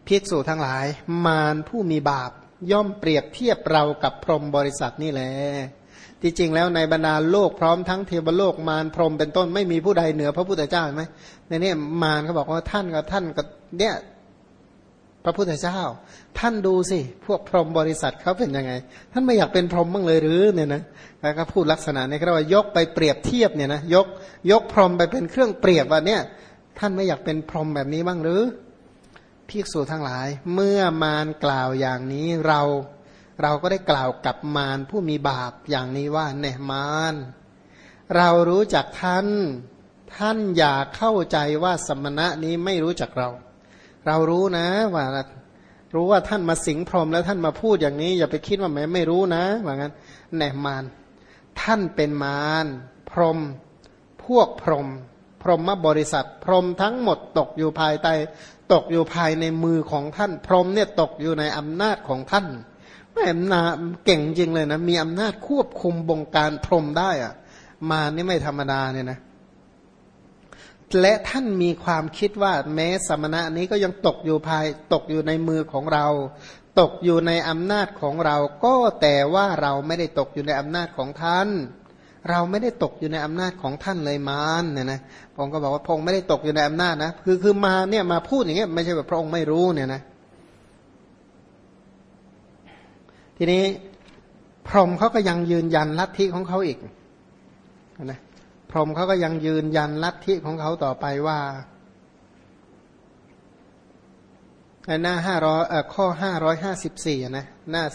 ภิกษุทั้งหลายมารผู้มีบาปย่อมเปรียบเทียบเรากับพรหมบริษัทนี่แหละที่จริงแล้วในบรรดาโลกพร้อมทั้งเทวโลกมารพรหมเป็นต้นไม่มีผู้ใดเหนือพระพุทธเจ้าเห็นไหมในนี้มารเขาบอกว่าท่านก็เนี่ยพระพุทธเจ้าท่านดูสิพวกพรหมบริษัทเขาเป็นยังไงท่านไม่อยากเป็นพรหมบ้างเลยหรือเนี่ยนะแล้วก็พูดลักษณะนี้ก็ว่ายกไปเปรียบเทียบเนี่ยนะยกพรหมไปเป็นเครื่องเปรียบว่าเนี่ยท่านไม่อยากเป็นพรหมแบบนี้บ้างหรือภิกษุทั้งหลายเมื่อมารกล่าวอย่างนี้เราก็ได้กล่าวกับมารผู้มีบาปอย่างนี้ว่าเนี่ยมารเรารู้จักท่านอย่าเข้าใจว่าสมณะนี้ไม่รู้จักเรารู้นะว่ารู้ว่าท่านมาสิงพรหมแล้วท่านมาพูดอย่างนี้อย่าไปคิดว่าแม้ไม่รู้นะว่างั้นแน่มารท่านเป็นมารพรหมพวกพรหมบริษัทพรหมทั้งหมดตกอยู่ภายในมือของท่านพรหมเนี่ยตกอยู่ในอำนาจของท่านแม่นาเก่งจริงเลยนะมีอำนาจควบคุมบงการพรหมได้อะมารนี่ไม่ธรรมดาเนี่ยนะและท่านมีความคิดว่าแม้สมณะนี้ก็ยังตกอยู่ในมือของเราตกอยู่ในอำนาจของเราก็แต่ว่าเราไม่ได้ตกอยู่ในอำนาจของท่านเราไม่ได้ตกอยู่ในอำนาจของท่านเลยมารเนี่ยนะพระองค์ก็บอกว่าพระองค์ไม่ได้ตกอยู่ในอำนาจนะคือมาเนี่ยมาพูดอย่างเงี้ยไม่ใช่แบบพระองค์ไม่รู้เนี่ยนะทีนี้พรหมเขาก็ยังยืนยันลัทธิของเขาอีกนะพรหมเขาก็ยังยืนยันลัทธิของเขาต่อไปว่าในหน้าข้อ554นะหน้า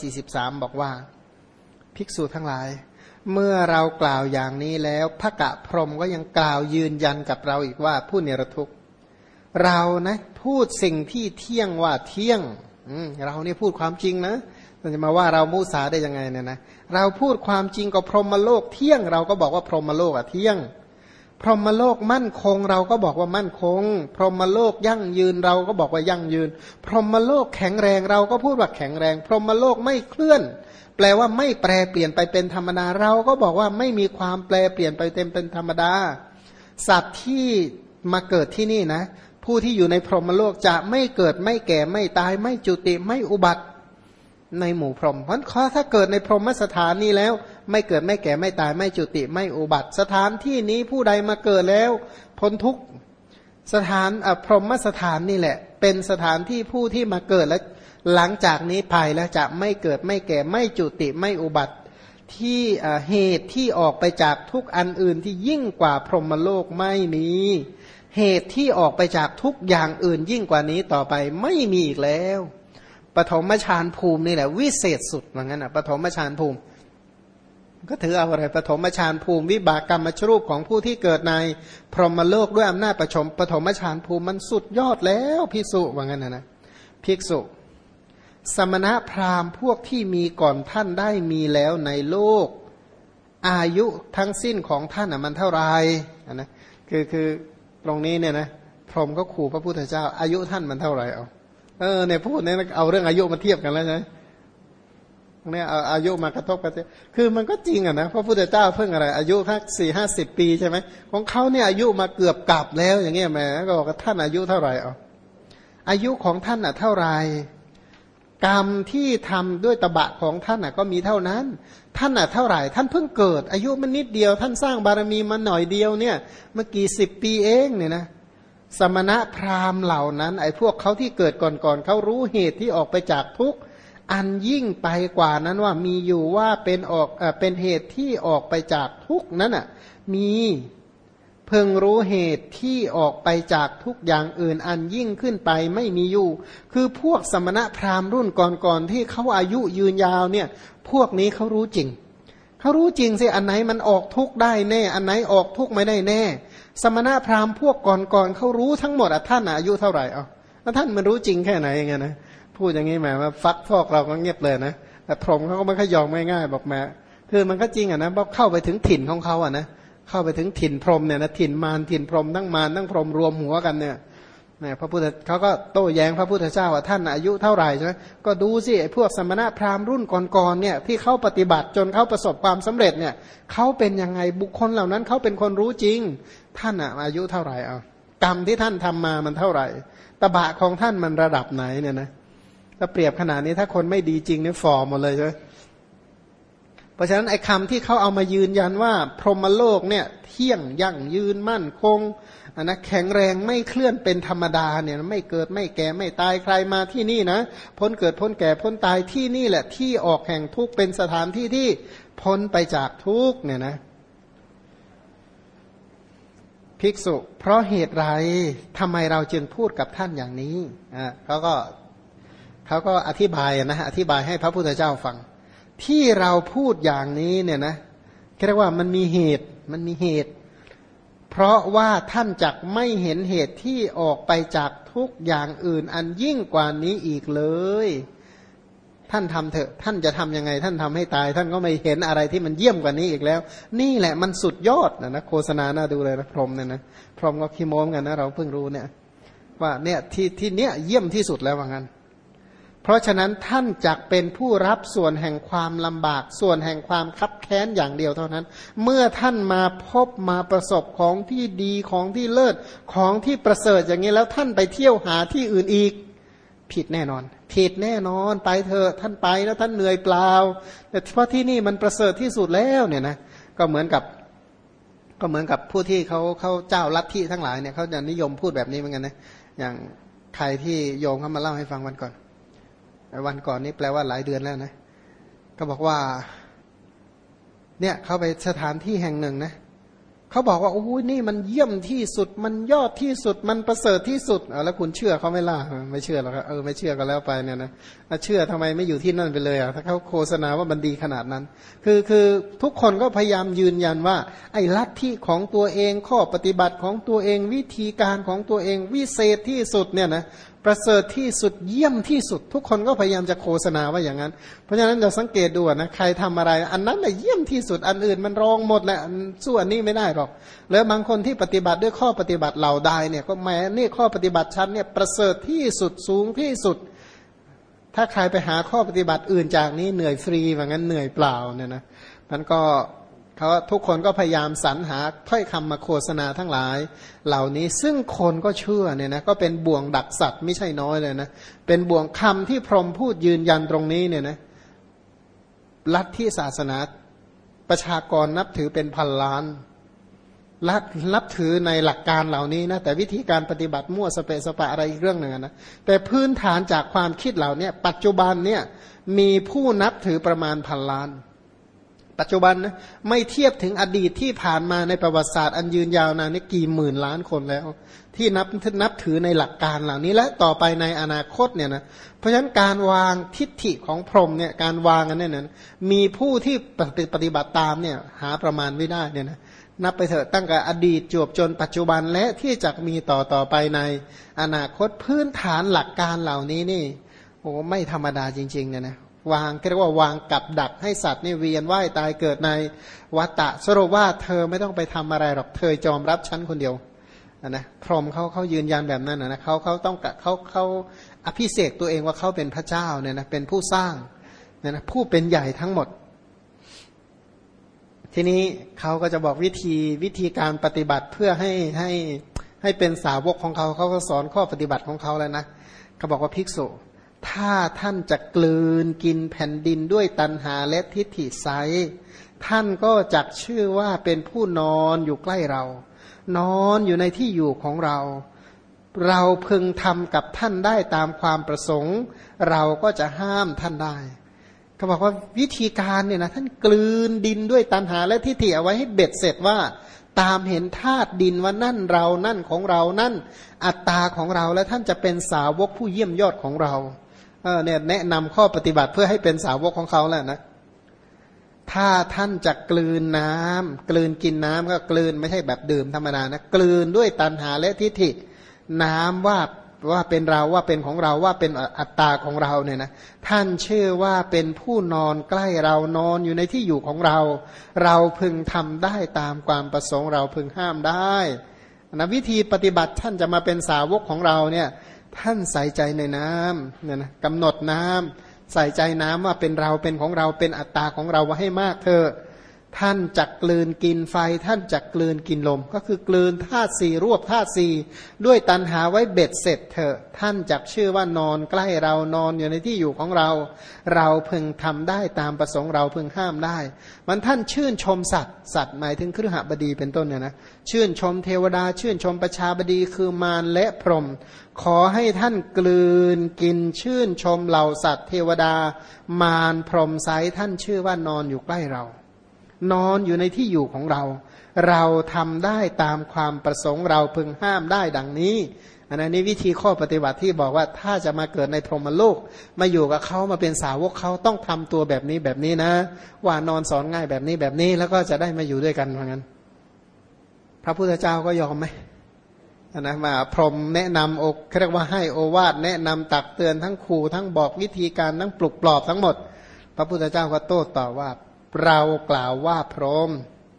443บอกว่าภิกษุทั้งหลายเมื่อเรากล่าวอย่างนี้แล้วพระกะพรหมก็ยังกล่าวยืนยันกับเราอีกว่าผู้เนรทุกข์เรานะพูดสิ่งที่เที่ยงว่าเที่ยงเราเนี่ยพูดความจริงนะเราจะมาว่าเรามุสาได้ยังไงเนี่ยนะเราพูดความจริงกับพรหมโลกเที่ยงเราก็บอกว่าพรหมโลกเที่ยงพรหมโลกมั่นคงเราก็บอกว่ามั่นคงพรหมโลกยั่งยืนเราก็บอกว่ายั่งยืนพรหมโลกแข็งแรงเราก็พูดว่าแข็งแรงพรหมโลกไม่เคลื่อนแปลว่าไม่แปรเปลี่ยนไปเป็นธรรมดาเราก็บอกว่าไม่มีความแปรเปลี่ยนไปเป็นธรรมดาสัตว์ที่มาเกิดที่นี่นะผู้ที่อยู่ในพรหมโลกจะไม่เกิดไม่แก่ไม่ตายไม่จุติไม่อุบัติในหมู่พรหมเพราะถ้าเกิดในพรหมสถานนี้แล้วไม่เกิดไม่แก่ไม่ตายไม่จุติไม่อุบัติสถานที่นี้ผู้ใดมาเกิดแล้วพ้นทุกข์สถานพรหมสถานนี่แหละเป็นสถานที่ผู้ที่มาเกิดและหลังจากนี้ไปแล้วจะไม่เกิดไม่แก่ไม่จุติไม่อุบัติที่เหตุที่ออกไปจากทุกอันอื่นที่ยิ่งกว่าพรหมโลกไม่มีเหตุที่ออกไปจากทุกอย่างอื่นยิ่งกว่านี้ต่อไปไม่มีอีกแล้วปฐมฌานภูมินี่แหละวิเศษสุดว่างั้นปฐมฌานภูมิก็ถือเอาอะไรปฐมฌานภูมิวิบากกรรมชรูปของผู้ที่เกิดในพรหมโลกด้วยอำนาจปฐมฌานภูมิมันสุดยอดแล้วภิกษุว่างั้นนะภิกษุสมณะพราหมณ์พวกที่มีก่อนท่านได้มีแล้วในโลกอายุทั้งสิ้นของท่านมันเท่าไรนะคือตรงนี้เนี่ยนะพรหมก็ขู่พระพุทธเจ้าอายุท่านมันเท่าไรเนี่ยพูดเนี่ยเอาเรื่องอายุมาเทียบกันแล้วใช่ไหมเนี่ยเอาอายุมากระทบกันคือมันก็จริงนะพระพุทธเจ้าเพิ่งอะไรอายุแค่40-50 ปีใช่ไหมของเขาเนี่ยอายุมาเกือบกลับแล้วอย่างเงี้ยแหมก็บอกว่าท่านอายุเท่าไหร่อายุของท่านเท่าไรกรรมที่ทำด้วยตบะของท่านก็มีเท่านั้นท่านเท่าไหร่ท่านเพิ่งเกิดอายุมันนิดเดียวท่านสร้างบารมีมาหน่อยเดียวเนี่ยเมื่อกี่10 ปีเองเนี่ยนะสมณะพราหมณ์เหล่านั้นไอ้พวกเขาที่เกิดก่อนเขารู้เหตุที่ออกไปจากทุกข์อันยิ่งไปกว่านั้นว่ามีอยู่ว่าเป็นเหตุที่ออกไปจากทุกข์นั้นมีเพิ่งรู้เหตุที่ออกไปจากทุกอย่างอื่นอันยิ่งขึ้นไปไม่มีอยู่คือพวกสมณะพราหมณ์รุ่นก่อนที่เขาอายุยืนยาวเนี่ยพวกนี้เขารู้จริงสิอันไหนมันออกทุกข์ได้แน่อันไหนออกทุกข์ไม่ได้แน่สมณะพราหมณ์พวกก่อนเขารู้ทั้งหมดท่านอายุเท่าไหร่แล้วท่านมันรู้จริงแค่ไหนอย่างเงี้ยนะพูดอย่างนี้หมายว่าฟักฟอกเราก็เงียบเลยนะแต่พรหมเขาก็ไม่ค่อยยอมง่ายๆบอกแม่คือมันก็จริงนะเพราะเข้าไปถึงถิ่นของเขานะเข้าไปถึงถิ่นพรหมเนี่ยนะถิ่นมารถิ่นพรหมทั้งมารทั้งพรหมรวมหัวกันเนี่ยพระพุทธเขาก็โต้แย้งพระพุทธเจ้าว่าท่านอายุเท่าไหร่ใช่ไหมก็ดูสิไอ้พวกสมณะพราหมณ์รุ่นก่อนๆเนี่ยที่เขาปฏิบัติจนเขาประสบความสำเร็จเนี่ยเขาเป็นยังไงบุคคลเหล่านั้นเขาเป็นคนรู้จริงท่านอายุเท่าไหร่กรรมที่ท่านทำมามันเท่าไหร่ตบะของท่านมันระดับไหนเนี่ยนะถ้าเปรียบขนาดนี้ถ้าคนไม่ดีจริงเนี่ยฝ่อหมดเลยใช่ไหมเพราะฉะนั้นไอ้คำที่เขาเอามายืนยันว่าพรหมโลกเนี่ยเที่ยงยั่งยืนมั่นคงนะแข็งแรงไม่เคลื่อนเป็นธรรมดาเนี่ยไม่เกิดไม่แก่ไม่ตายใครมาที่นี่นะพ้นเกิดพ้นแก่พ้นตายที่นี่แหละที่ออกแห่งทุกข์เป็นสถานที่ที่พ้นไปจากทุกข์เนี่ยนะภิกษุเพราะเหตุไรทำไมเราจึงพูดกับท่านอย่างนี้เขาก็อธิบายนะอธิบายให้พระพุทธเจ้าฟังที่เราพูดอย่างนี้เนี่ยนะเรียกว่ามันมีเหตุเพราะว่าท่านจักไม่เห็นเหตุที่ออกไปจากทุกอย่างอื่นอันยิ่งกว่านี้อีกเลยท่านทำเถอะท่านจะทำยังไงท่านทำให้ตายท่านก็ไม่เห็นอะไรที่มันเยี่ยมกว่านี้อีกแล้วนี่แหละมันสุดยอดนะโฆษณาน่าดูเลยนะพรหมเนี่ยนะพรหมก็ขี้โม้กันนะเราเพิ่งรู้เนี่ยว่าเนี่ยที่เนี้ยเยี่ยมที่สุดแล้วว่างั้นเพราะฉะนั้นท่านจักเป็นผู้รับส่วนแห่งความลำบากส่วนแห่งความคับแค้นอย่างเดียวเท่านั้นเมื่อท่านมาพบมาประสบของที่ดีของที่เลิศของที่ประเสริฐอย่างนี้แล้วท่านไปเที่ยวหาที่อื่นอีกผิดแน่นอนไปเถอะท่านไปแล้วท่านเหนื่อยเปล่าแต่เพราะที่นี่มันประเสริฐที่สุดแล้วเนี่ยนะก็เหมือนกับผู้ที่เขาเจ้าลัทธิทั้งหลายเนี่ยเขาจะนิยมพูดแบบนี้เหมือนกันนะอย่างใครที่โยมเขามาเล่าให้ฟังวันก่อนนี้แปลว่าหลายเดือนแล้วนะก็บอกว่าเนี่ยเขาไปสถานที่แห่งหนึ่งนะเขาบอกว่าโอ้ยนี่มันเยี่ยมที่สุดมันยอดที่สุดมันประเสริฐที่สุดแล้วคุณเชื่อเขาไม่ล่ะไม่เชื่อหรอกไม่เชื่อก็แล้วไปเนี่ยนะเชื่อทำไมไม่อยู่ที่นั่นไปเลยถ้าเขาโฆษณาว่ามันดีขนาดนั้นคือทุกคนก็พยายามยืนยันว่าไอ้ลัทธิของตัวเองข้อปฏิบัติของตัวเองวิธีการของตัวเองวิเศษที่สุดเนี่ยนะประเสริฐที่สุดเยี่ยมที่สุดทุกคนก็พยายามจะโฆษณาว่าอย่างนั้นเพราะฉะนั้นเราสังเกตดูนะใครทำอะไรอันนั้นแหละเยี่ยมที่สุดอันอื่นมันรองหมดแหละสู้อันนี้ไม่ได้หรอกแล้วบางคนที่ปฏิบัติด้วยข้อปฏิบัติเหล่าใดเนี่ยก็แม้นี่ข้อปฏิบัติชั้นเนี่ยประเสริฐที่สุดสูงที่สุดถ้าใครไปหาข้อปฏิบัติอื่นจากนี้เหนื่อยฟรีว่างั้นเหนื่อยเปล่าเนี่ยนะมันก็เขาทุกคนก็พยายามสรรหาถ้อยคำมาโฆษณาทั้งหลายเหล่านี้ซึ่งคนก็เชื่อเนี่ยนะก็เป็นบ่วงดักสัตว์ไม่ใช่น้อยเลยนะเป็นบ่วงคำที่พรหมพูดยืนยันตรงนี้เนี่ยนะลัทธิศาสนาประชากรนับถือเป็นพันล้านนับถือในหลักการเหล่านี้นะแต่วิธีการปฏิบัติมั่วสเปะสปะอะไรอีกเรื่องหนึ่งนะแต่พื้นฐานจากความคิดเหล่านี้ปัจจุบันเนี่ยมีผู้นับถือประมาณพันล้านปัจจุบันนะไม่เทียบถึงอดีตที่ผ่านมาในประวัติศาสตร์อันยืนยาวนานนี่กี่หมื่นล้านคนแล้วที่นับถือในหลักการเหล่านี้และต่อไปในอนาคตเนี่ยนะเพราะฉะนั้นการวางทิฏฐิของพรหมเนี่ยการวางกันเนี่ยนะมีผู้ที่ปฏิบัติตามเนี่ยหาประมาณไม่ได้เนี่ยนะนับไปเถอะตั้งแต่อดีตจวบจนปัจจุบันและที่จะมีต่อไปในอนาคตพื้นฐานหลักการเหล่านี้นี่โอ้ไม่ธรรมดาจริงๆเนี่ยนะวางเรียกว่าวางกับดักให้สัตว์นี่เวียนว่ายตายเกิดในวัฏฏะสรุปว่าเธอไม่ต้องไปทำอะไรหรอกเธอจอมรับฉันคนเดียวนะพรหมเขายืนยันแบบนั้นนะเขาต้องเขาอภิเษกตัวเองว่าเขาเป็นพระเจ้าเนี่ยนะเป็นผู้สร้างเนี่ยนะผู้เป็นใหญ่ทั้งหมดทีนี้เขาก็จะบอกวิธีการปฏิบัติเพื่อให้เป็นสาวกของเขาก็สอนข้อปฏิบัติของเขาแล้วนะเขาบอกว่าภิกษุถ้าท่านจะกลืนกินแผ่นดินด้วยตัณหาและทิฏฐิไซท่านก็จักชื่อว่าเป็นผู้นอนอยู่ใกล้เรานอนอยู่ในที่อยู่ของเราพึงทำกับท่านได้ตามความประสงค์เราก็จะห้ามท่านได้เขาบอกว่าวิธีการเนี่ยนะท่านกลืนดินด้วยตัณหาและทิฏฐิเอาไว้ให้เบ็ดเสร็จว่าตามเห็นธาตุดินว่านั่นเรานั่นของเรานั่นอัตตาของเราและท่านจะเป็นสาวกผู้เยี่ยมยอดของเราเนี่ยแนะนำข้อปฏิบัติเพื่อให้เป็นสาวกของเขาแหละนะถ้าท่านจะกลืนน้ำกลืนกินน้ำก็กลืนไม่ใช่แบบดื่มธรรมดานะกลืนด้วยตัณหาและทิฏฐิน้ำว่าเป็นเราว่าเป็นของเราว่าเป็นอัตตาของเราเนี่ยนะท่านชื่อว่าเป็นผู้นอนใกล้เรานอนอยู่ในที่อยู่ของเราเราพึงทำได้ตามความประสงค์เราพึงห้ามได้นะวิธีปฏิบัติท่านจะมาเป็นสาวกของเราเนี่ยท่านใส่ใจในน้ำเนี่ยนะกำหนดน้ำใส่ใจน้ำว่าเป็นเราเป็นของเราเป็นอัตตาของเราว่าให้มากเถอะท่านจักกลืนกินไฟท่านจักกลืนกินลมก็คือกลืนธาตุสี่รวบธาตุสี่ด้วยตัณหาไว้เบ็ดเสร็จเถอะท่านจักชื่อว่านอนใกล้เรานอนอยู่ในที่อยู่ของเราเราพึงทำได้ตามประสงค์เราพึงห้ามได้มันท่านชื่นชมสัตว์หมายถึงคฤหบดีเป็นต้นเนี่ยนะชื่นชมเทวดาชื่นชมประชาบดีคือมารและพรหมขอให้ท่านกลืนกินชื่นชมเหล่าสัตว์เทวดามารพรหมไซท่านชื่อว่านอนอยู่ใกล้เรานอนอยู่ในที่อยู่ของเราเราทำได้ตามความประสงค์เราพึงห้ามได้ดังนี้อันนี้วิธีข้อปฏิบัติที่บอกว่าถ้าจะมาเกิดในพรหมโลกมาอยู่กับเขามาเป็นสาวกเขาต้องทำตัวแบบนี้แบบนี้นะว่านอนสอนง่ายแบบนี้แบบนี้แล้วก็จะได้มาอยู่ด้วยกันเหมือนกันพระพุทธเจ้าก็ยอมไหมนะมาพรหมแนะนำอกเรียกว่าให้โอวาทแนะนำตักเตือนทั้งขู่ทั้งบอกวิธีการทั้งปลุกปลอบทั้งหมดพระพุทธเจ้าก็โต้ตอบว่าเรากล่าวว่าพรหม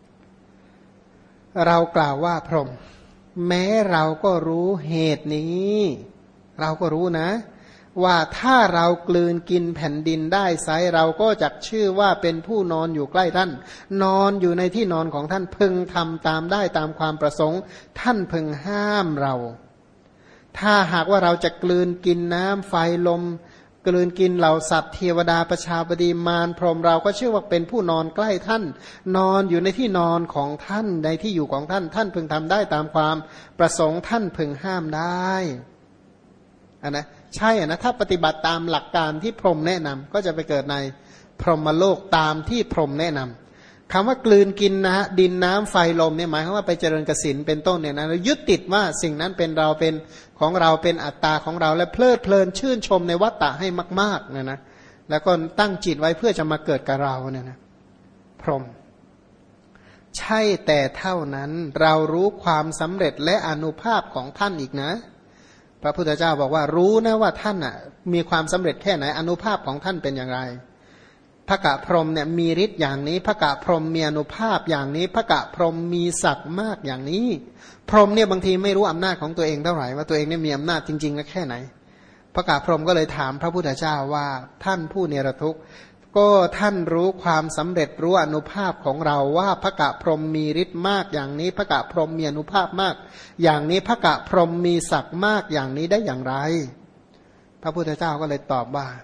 เรากล่าวว่าพรหมแม้เราก็รู้เหตุนี้เราก็รู้นะว่าถ้าเรากลืนกินแผ่นดินได้ไซเราก็จักชื่อว่าเป็นผู้นอนอยู่ใกล้ท่านนอนอยู่ในที่นอนของท่านพึงทำตามได้ตามความประสงค์ท่านพึงห้ามเราถ้าหากว่าเราจะกลืนกินน้ำไฟลมกลืนกินเหล่าสัตว์เทวดาประชาบดีมารพรหมเราก็ชื่อว่าเป็นผู้นอนใกล้ท่านนอนอยู่ในที่นอนของท่านในที่อยู่ของท่านท่านพึงทำได้ตามความประสงค์ท่านพึงห้ามได้นะใช่นะถ้าปฏิบัติตามหลักการที่พรหมแนะนำก็จะไปเกิดในพรหมโลกตามที่พรหมแนะนำคำว่ากลืนกินนะดินน้ำไฟลมเนี่ยหมายความว่าไปเจริญกสินเป็นต้นเนี่ยนะยึดติดว่าสิ่งนั้นเป็นเราเป็นของเราเป็นอัตตาของเราและเพลิดเพลินชื่นชมในวัฏฏะให้มากๆเนี่ยนะแล้วก็ตั้งจิตไว้เพื่อจะมาเกิดกับเราเนี่ยนะพรหมใช่แต่เท่านั้นเรารู้ความสำเร็จและอานุภาพของท่านอีกนะพระพุทธเจ้าบอกว่ารู้นะว่าท่านอ่ะมีความสำเร็จแค่ไหนอานุภาพของท่านเป็นอย่างไรพระกะพรหมเนี่ยมีฤทธิ์อย่างนี้พระกะพรหมมีอานุภาพอย่างนี้พระกะพรหมมีศักดิ์มากอย่างนี้พรหมเนี่ยบางทีไม่รู้อำนาจของตัวเองเท่าไหร่ว่าตัวเองเนี่ยมีอำนาจจริงๆและแค่ไหนพระกะพรหมก็เลยถามพระพุทธเจ้าว่าท่านผู้เนรทุกข์ก็ท่านรู้ความสำเร็จรู้อนุภาพของเราว่าพระกะพรหมมีฤทธิ์มากอย่างนี้พระกะพรหมมีอนุภาพมากอย่างนี้พระกะพรหมมีศักดิ์มากอย่างนี้ได้อย่างไรพระพุทธเจ้าก็เลยตอบว่า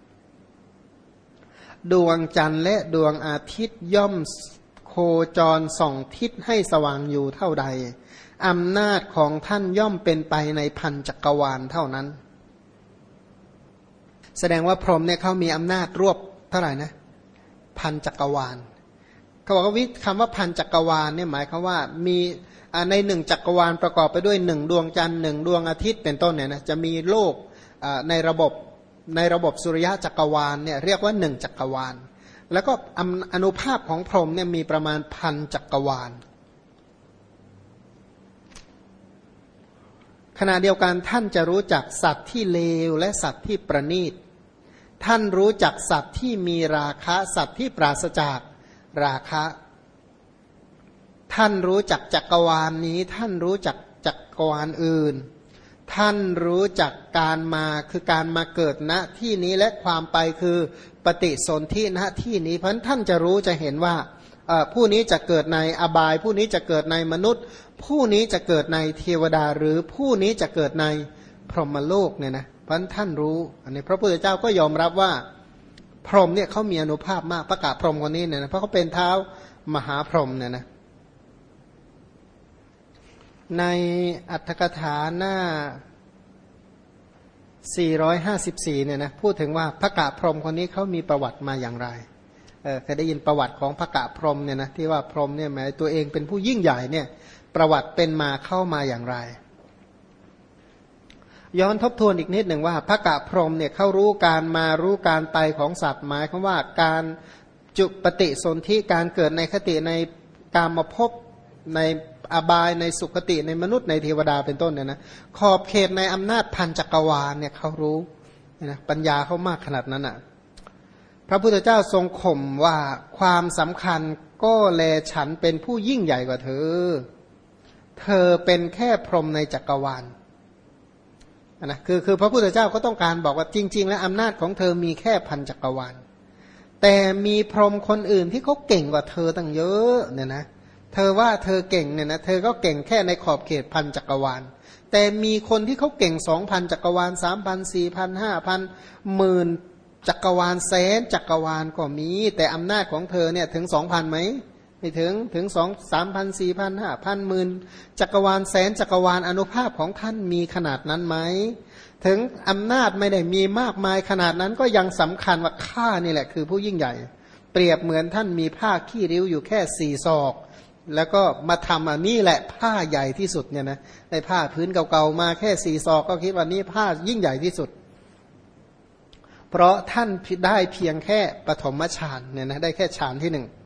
ดวงจันทร์และดวงอาทิตย์ย่อมโคจรส่องทิศให้สว่างอยู่เท่าใดอำนาจของท่านย่อมเป็นไปในพันจักรวาลเท่านั้นแสดงว่าพรหมเนี่ยเขามีอำนาจรวบเท่าไหร่นะพันจักรวาลเขาบอกว่าคำว่าพันจักรวาลเนี่ยหมายความว่ามีในหนึ่งจักรวาลประกอบไปด้วยหนึ่งดวงจันทร์หนึ่งดวงอาทิตย์เป็นต้นเนี่ยนะจะมีโลกในระบบสุริยะจักรวาลเนี่ยเรียกว่าหนึ่งจักรวาลแล้วก็อนุภาพของพรหมเนี่ยมีประมาณพันจักรวาลขณะเดียวกันท่านจะรู้จักสัตว์ที่เลวและสัตว์ที่ประณีตท่านรู้จักสัตว์ที่มีราคะสัตว์ที่ปราศจากราคะท่านรู้จักจักรวาลนี้ท่านรู้จักจักรวาลอื่นท่านรู้จักการมาคือการมาเกิดณที่นี้และความไปคือปฏิสนธิณที่นี้เพราะท่านจะรู้จะเห็นว่าผู้นี้จะเกิดในอบายผู้นี้จะเกิดในมนุษย์ผู้นี้จะเกิดในเทวดาหรือผู้นี้จะเกิดในพรหมโลกเนี่ยนะเพราะท่านรู้อันนี้พระพุทธเจ้าก็ยอมรับว่าพรหมเนี่ยเขามีอานุภาพมากพระกะพรหมคนนี้เนี่ยนะเพราะเขาเป็นเท้ามหาพรหมเนี่ยนะในอัตถกถาหน้า454เนี่ยนะพูดถึงว่าพระกะพรหมคนนี้เขามีประวัติมาอย่างไรเคยได้ยินประวัติของพระกะพรหมเนี่ยนะที่ว่าพรหมเนี่ยหมายตัวเองเป็นผู้ยิ่งใหญ่เนี่ยประวัติเป็นมาเข้ามาอย่างไรย้อนทบทวนอีกนิดหนึ่งว่าพระกะพรหมเนี่ยเขารู้การมารู้การไปของสัตว์หมายความว่าการจุปฏิสนธิการเกิดในคติในกามภพในอบายในสุคติในมนุษย์ในเทวดาเป็นต้นเนี่ยนะขอบเขตในอำนาจพันจักรวาลเนี่ยเขารู้นะปัญญาเขามากขนาดนั้นอ่ะพระพุทธเจ้าทรงข่มว่าความสำคัญก็แลฉันเป็นผู้ยิ่งใหญ่กว่าเธอเป็นแค่พรหมในจักรวาลนะคือพระพุทธเจ้าก็ต้องการบอกว่าจริงๆแล้วอำนาจของเธอมีแค่พันจักรวาลแต่มีพรหมคนอื่นที่เขาเก่งกว่าเธอตั้งเยอะเนี่ยนะเธอว่าเธอเก่งเนี่ยนะเธอก็เก่งแค่ในขอบเขตพันจักรวาลแต่มีคนที่เขาเก่ง2,000จักรวาล3,000 4,000 5,000หมื่นจักรวาลแสนจักรวาลก็มีแต่อำนาจของเธอเนี่ยถึง 2,000ไหมไม่ถึง2 3,000 4,000 5,000หมื่นจักรวาลแสนจักรวาลอนุภาพของท่านมีขนาดนั้นไหมถึงอำนาจไม่ได้มีมากมายขนาดนั้นก็ยังสำคัญว่าข้านี่แหละคือผู้ยิ่งใหญ่เปรียบเหมือนท่านมีผ้าขี้ริ้วอยู่แค่4 ศอกแล้วก็มาทำอันนี้แหละผ้าใหญ่ที่สุดเนี่ยนะในผ้าพื้นเก่าๆมาแค่4 ศอกก็คิดว่านี่ผ้ายิ่งใหญ่ที่สุดเพราะท่านได้เพียงแค่ปฐมฌานเนี่ยนะได้แค่ฌานที่1